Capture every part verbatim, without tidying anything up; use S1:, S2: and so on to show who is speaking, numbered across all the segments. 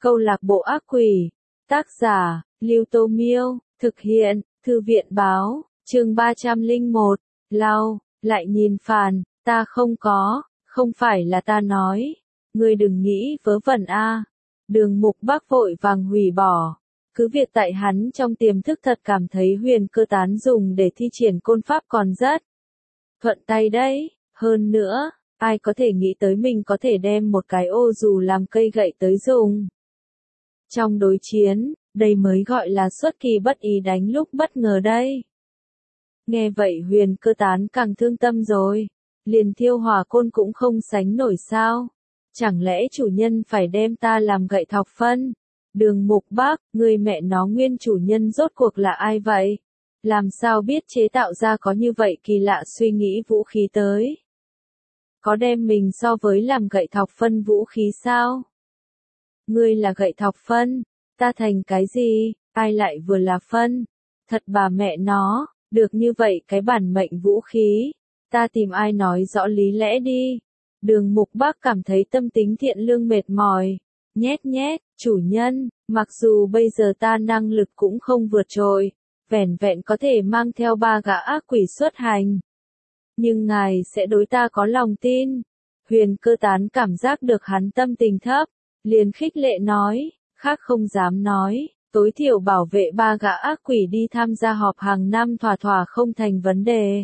S1: Câu lạc bộ ác quỷ. Tác giả, Lưu Tô Miêu. Thực hiện, Thư viện báo. Chương ba trăm lẻ một. Lau, lại nhìn Phàn. Ta không có, không phải là ta nói. Ngươi đừng nghĩ vớ vẩn a. Đường Mục Bác vội vàng hủy bỏ. Cứ việc tại hắn trong tiềm thức thật cảm thấy huyền cơ tán dùng để thi triển côn pháp còn rất thuận tay đấy. Hơn nữa, ai có thể nghĩ tới mình có thể đem một cái ô dù làm cây gậy tới dùng. Trong đối chiến, đây mới gọi là xuất kỳ bất ý đánh lúc bất ngờ đây. Nghe vậy huyền cơ tán càng thương tâm rồi. Liền thiêu hỏa côn cũng không sánh nổi sao. Chẳng lẽ chủ nhân phải đem ta làm gậy thọc phân? Đường Mục Bác, người mẹ nó nguyên chủ nhân rốt cuộc là ai vậy? Làm sao biết chế tạo ra có như vậy kỳ lạ suy nghĩ vũ khí tới? Có đem mình so với làm gậy thọc phân vũ khí sao? Ngươi là gậy thọc phân, ta thành cái gì, ai lại vừa là phân? Thật bà mẹ nó, được như vậy cái bản mệnh vũ khí, ta tìm ai nói rõ lý lẽ đi. Đường Mục Bác cảm thấy tâm tính thiện lương mệt mỏi. Nhét nhét, chủ nhân, mặc dù bây giờ ta năng lực cũng không vượt trội, vẻn vẹn có thể mang theo ba gã ác quỷ xuất hành. Nhưng ngài sẽ đối ta có lòng tin. Huyền cơ tán cảm giác được hắn tâm tình thấp, liền khích lệ nói, khác không dám nói, tối thiểu bảo vệ ba gã ác quỷ đi tham gia họp hàng năm thỏa thỏa không thành vấn đề.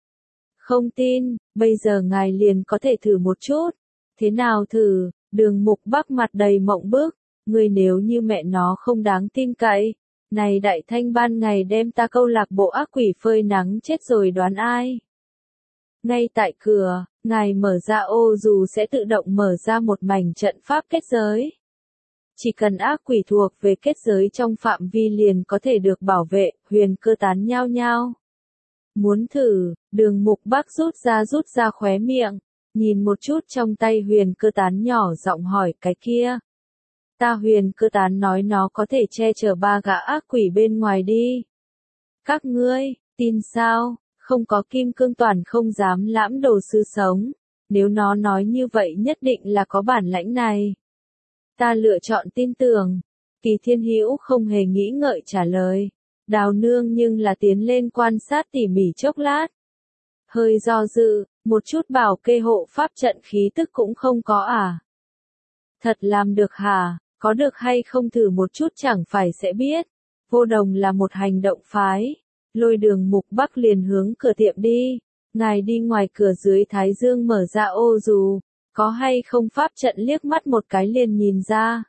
S1: Không tin, bây giờ ngài liền có thể thử một chút. Thế nào thử? Đường Mục Bác mặt đầy mộng bức, người nếu như mẹ nó không đáng tin cậy. Này đại thanh ban ngày đem ta câu lạc bộ ác quỷ phơi nắng chết rồi đoán ai? Ngay tại cửa, ngài mở ra ô dù sẽ tự động mở ra một mảnh trận pháp kết giới. Chỉ cần ác quỷ thuộc về kết giới trong phạm vi liền có thể được bảo vệ, huyền cơ tán nhao nhao. Muốn thử, đường Mục Bác rút ra rút ra khóe miệng, nhìn một chút trong tay huyền cơ tán nhỏ giọng hỏi cái kia. Ta huyền cơ tán nói nó có thể che chở ba gã ác quỷ bên ngoài đi. Các ngươi, tin sao? Không có kim cương toàn không dám lãm đồ sư sống. Nếu nó nói như vậy nhất định là có bản lãnh này. Ta lựa chọn tin tưởng. Kỳ Thiên Hữu không hề nghĩ ngợi trả lời. Đào Nương nhưng là tiến lên quan sát tỉ mỉ chốc lát. Hơi do dự, một chút bảo kê hộ pháp trận khí tức cũng không có à. Thật làm được hả, có được hay không thử một chút chẳng phải sẽ biết. Vô Đồng là một hành động phái. Lôi Đường Mục Bác liền hướng cửa tiệm đi. Ngài đi ngoài cửa dưới thái dương mở ra ô dù, có hay không pháp trận liếc mắt một cái liền nhìn ra.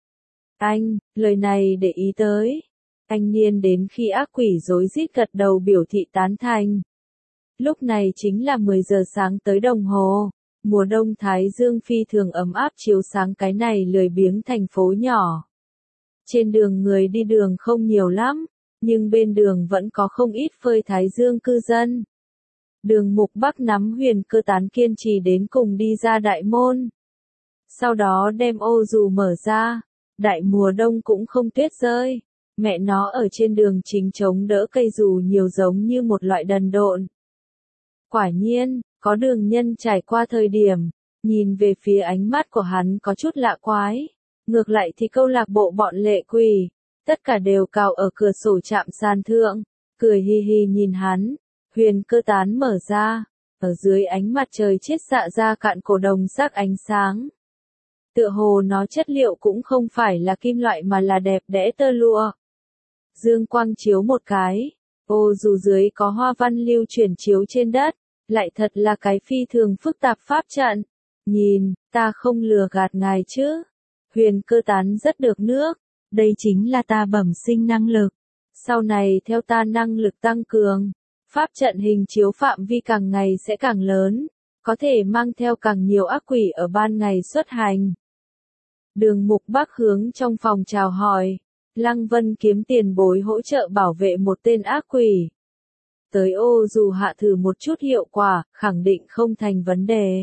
S1: Anh, lời này để ý tới. Anh niên đến khi ác quỷ rối rít gật đầu biểu thị tán thành. Lúc này chính là mười giờ sáng tới đồng hồ. Mùa đông thái dương phi thường ấm áp chiếu sáng cái này lười biếng thành phố nhỏ. Trên đường người đi đường không nhiều lắm, nhưng bên đường vẫn có không ít phơi thái dương cư dân. Đường Mục Bác nắm huyền cơ tán kiên trì đến cùng đi ra đại môn. Sau đó đem ô dù mở ra. Đại mùa đông cũng không tuyết rơi. Mẹ nó ở trên đường chính chống đỡ cây dù nhiều giống như một loại đần độn. Quả nhiên, có đường nhân trải qua thời điểm, nhìn về phía ánh mắt của hắn có chút lạ quái. Ngược lại thì câu lạc bộ bọn lệ quỷ, tất cả đều cào ở cửa sổ chạm sàn thượng, cười hi hi nhìn hắn. Huyền cơ tán mở ra, ở dưới ánh mặt trời chết xạ ra cạn cổ đồng sắc ánh sáng. Tựa hồ nó chất liệu cũng không phải là kim loại mà là đẹp đẽ tơ lụa. Dương quang chiếu một cái, ô dù dưới có hoa văn lưu chuyển chiếu trên đất, lại thật là cái phi thường phức tạp pháp trận. Nhìn, ta không lừa gạt ngài chứ. Huyền cơ tán rất được nước, đây chính là ta bẩm sinh năng lực. Sau này theo ta năng lực tăng cường, pháp trận hình chiếu phạm vi càng ngày sẽ càng lớn, có thể mang theo càng nhiều ác quỷ ở ban ngày xuất hành. Đường Mục Bác hướng trong phòng chào hỏi. Lăng Vân kiếm tiền bối hỗ trợ bảo vệ một tên ác quỷ. Tới ô dù hạ thử một chút hiệu quả, khẳng định không thành vấn đề.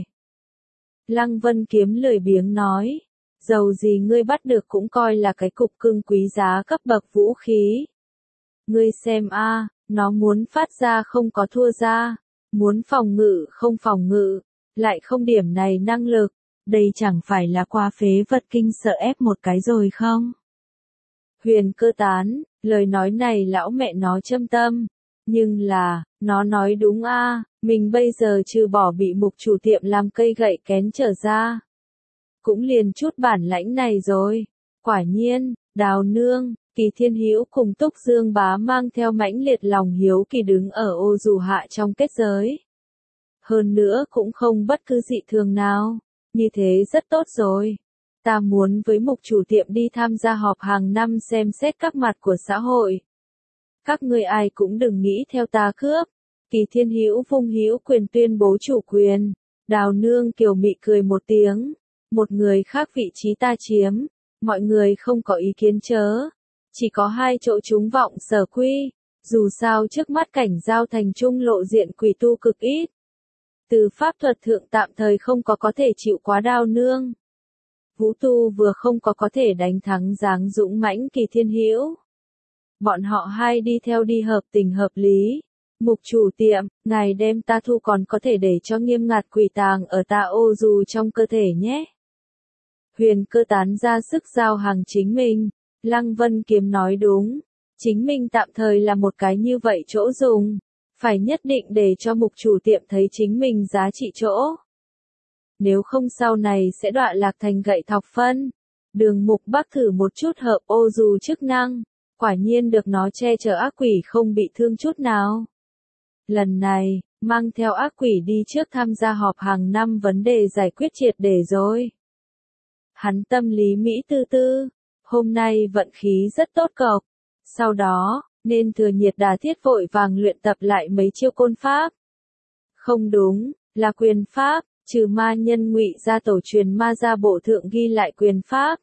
S1: Lăng Vân kiếm lười biếng nói. Dầu gì ngươi bắt được cũng coi là cái cục cưng quý giá cấp bậc vũ khí. Ngươi xem a, nó muốn phát ra không có thua ra, muốn phòng ngự không phòng ngự, lại không điểm này năng lực, đây chẳng phải là qua phế vật kinh sợ ép một cái rồi không? Huyền Cơ Tán, lời nói này lão mẹ nó châm tâm, nhưng là, nó nói đúng a, mình bây giờ trừ bỏ bị mục chủ tiệm làm cây gậy kén trở ra, cũng liền chút bản lãnh này rồi. Quả nhiên, Đào Nương, Kỳ Thiên Hữu cùng Túc Dương Bá mang theo mãnh liệt lòng hiếu kỳ đứng ở ô dù hạ trong kết giới. Hơn nữa cũng không bất cứ dị thường nào, như thế rất tốt rồi. Ta muốn với mục chủ tiệm đi tham gia họp hàng năm xem xét các mặt của xã hội. Các ngươi ai cũng đừng nghĩ theo ta cướp. Kỳ Thiên Hữu vung hữu quyền tuyên bố chủ quyền. Đào Nương kiều mị cười một tiếng. Một người khác vị trí ta chiếm. Mọi người không có ý kiến chớ. Chỉ có hai chỗ chúng vọng sở quy. Dù sao trước mắt cảnh giao thành trung lộ diện quỷ tu cực ít. Từ pháp thuật thượng tạm thời không có có thể chịu quá Đào Nương. Vũ tu vừa không có có thể đánh thắng dáng dũng mãnh Kỳ Thiên Hữu. Bọn họ hai đi theo đi hợp tình hợp lý. Mục chủ tiệm, ngài đem ta thu còn có thể để cho nghiêm ngặt quỷ tàng ở ta ô dù trong cơ thể nhé. Huyền Cơ Tán ra sức giao hàng chính mình. Lăng Vân Kiếm nói đúng. Chính mình tạm thời là một cái như vậy chỗ dùng. Phải nhất định để cho mục chủ tiệm thấy chính mình giá trị chỗ. Nếu không sau này sẽ đọa lạc thành gậy thọc phân. Đường Mục Bắc thử một chút hợp ô dù chức năng. Quả nhiên được nó che chở ác quỷ không bị thương chút nào. Lần này, mang theo ác quỷ đi trước tham gia họp hàng năm vấn đề giải quyết triệt để rồi. Hắn tâm lý Mỹ tư tư, hôm nay vận khí rất tốt cộc. Sau đó, nên thừa nhiệt đà thiết vội vàng luyện tập lại mấy chiêu côn pháp. Không đúng, là quyền pháp, trừ ma nhân ngụy ra tổ truyền ma gia bộ thượng ghi lại quyền pháp.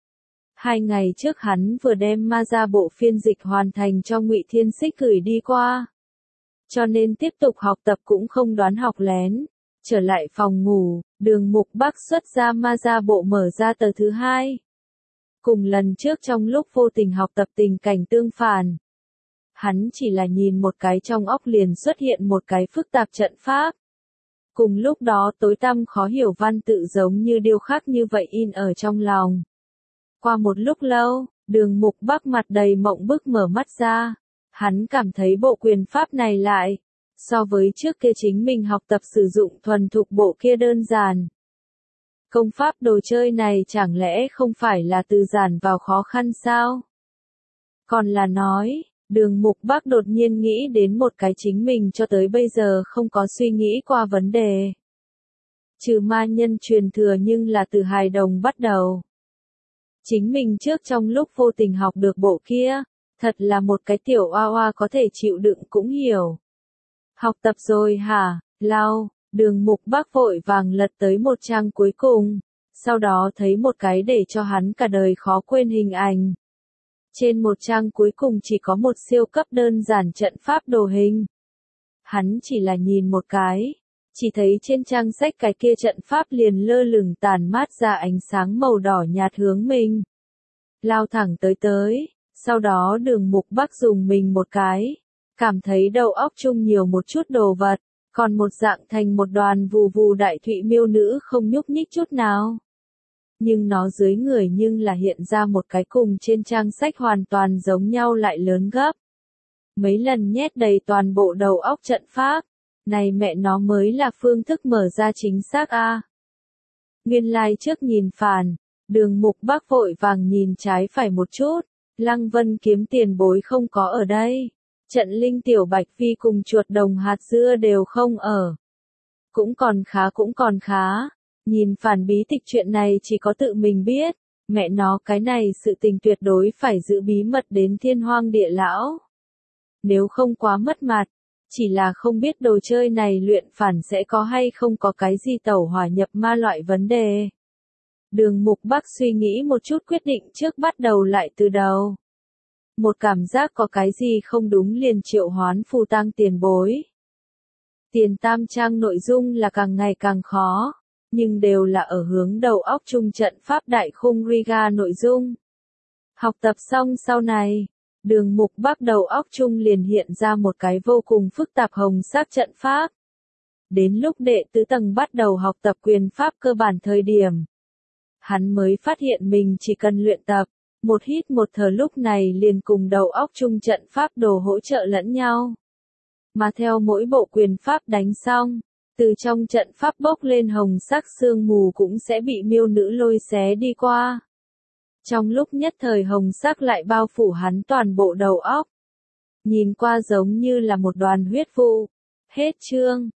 S1: Hai ngày trước hắn vừa đem ma gia bộ phiên dịch hoàn thành cho Ngụy Thiên Xích gửi đi qua. Cho nên tiếp tục học tập cũng không đoán học lén. Trở lại phòng ngủ, Đường Mục Bắc xuất ra ma gia bộ mở ra tờ thứ hai. Cùng lần trước trong lúc vô tình học tập tình cảnh tương phản. Hắn chỉ là nhìn một cái trong óc liền xuất hiện một cái phức tạp trận pháp. Cùng lúc đó tối tăm khó hiểu văn tự giống như điêu khắc như vậy in ở trong lòng. Qua một lúc lâu, Đường Mục Bắc mặt đầy mộng bức mở mắt ra. Hắn cảm thấy bộ quyền pháp này lại, so với trước kia chính mình học tập sử dụng thuần thục bộ kia đơn giản. Công pháp đồ chơi này chẳng lẽ không phải là từ giản vào khó khăn sao? Còn là nói, Đường Mục Bắc đột nhiên nghĩ đến một cái chính mình cho tới bây giờ không có suy nghĩ qua vấn đề. Trừ ma nhân truyền thừa nhưng là từ hài đồng bắt đầu. Chính mình trước trong lúc vô tình học được bộ kia, thật là một cái tiểu oa oa có thể chịu đựng cũng hiểu. Học tập rồi hả, Lau, Đường Mục Bắc vội vàng lật tới một trang cuối cùng, sau đó thấy một cái để cho hắn cả đời khó quên hình ảnh. Trên một trang cuối cùng chỉ có một siêu cấp đơn giản trận pháp đồ hình. Hắn chỉ là nhìn một cái, chỉ thấy trên trang sách cái kia trận pháp liền lơ lửng tàn mát ra ánh sáng màu đỏ nhạt hướng mình. Lao thẳng tới tới, sau đó Đường Mục Bắc dùng mình một cái, cảm thấy đầu óc chung nhiều một chút đồ vật, còn một dạng thành một đoàn vù vù đại thụy miêu nữ không nhúc nhích chút nào. Nhưng nó dưới người nhưng là hiện ra một cái cùng trên trang sách hoàn toàn giống nhau lại lớn gấp. Mấy lần nhét đầy toàn bộ đầu óc trận pháp. Này mẹ nó mới là phương thức mở ra chính xác a. À. Nguyên lai like trước nhìn phản, Đường Mục Bắc vội vàng nhìn trái phải một chút, Lăng Vân Kiếm tiền bối không có ở đây. Trận linh tiểu bạch phi cùng chuột đồng hạt dưa đều không ở. Cũng còn khá cũng còn khá. Nhìn phản bí tịch chuyện này chỉ có tự mình biết, mẹ nó cái này sự tình tuyệt đối phải giữ bí mật đến thiên hoang địa lão. Nếu không quá mất mặt, chỉ là không biết đồ chơi này luyện phản sẽ có hay không có cái gì tẩu hỏa nhập ma loại vấn đề. Đường Mục Bắc suy nghĩ một chút quyết định trước bắt đầu lại từ đầu. Một cảm giác có cái gì không đúng liền triệu hoán phù tang tiền bối. Tiền tam trang nội dung là càng ngày càng khó, nhưng đều là ở hướng đầu óc trung trận pháp đại khung Riga nội dung. Học tập xong sau này, Đường Mục Bắc đầu óc trung liền hiện ra một cái vô cùng phức tạp hồng sắc trận pháp. Đến lúc đệ tứ tầng bắt đầu học tập quyền pháp cơ bản thời điểm, hắn mới phát hiện mình chỉ cần luyện tập, một hít một thở lúc này liền cùng đầu óc chung trận pháp đồ hỗ trợ lẫn nhau. Mà theo mỗi bộ quyền pháp đánh xong, từ trong trận pháp bốc lên hồng sắc sương mù cũng sẽ bị miêu nữ lôi xé đi qua. Trong lúc nhất thời hồng sắc lại bao phủ hắn toàn bộ đầu óc. Nhìn qua giống như là một đoàn huyết vụ. Hết chương.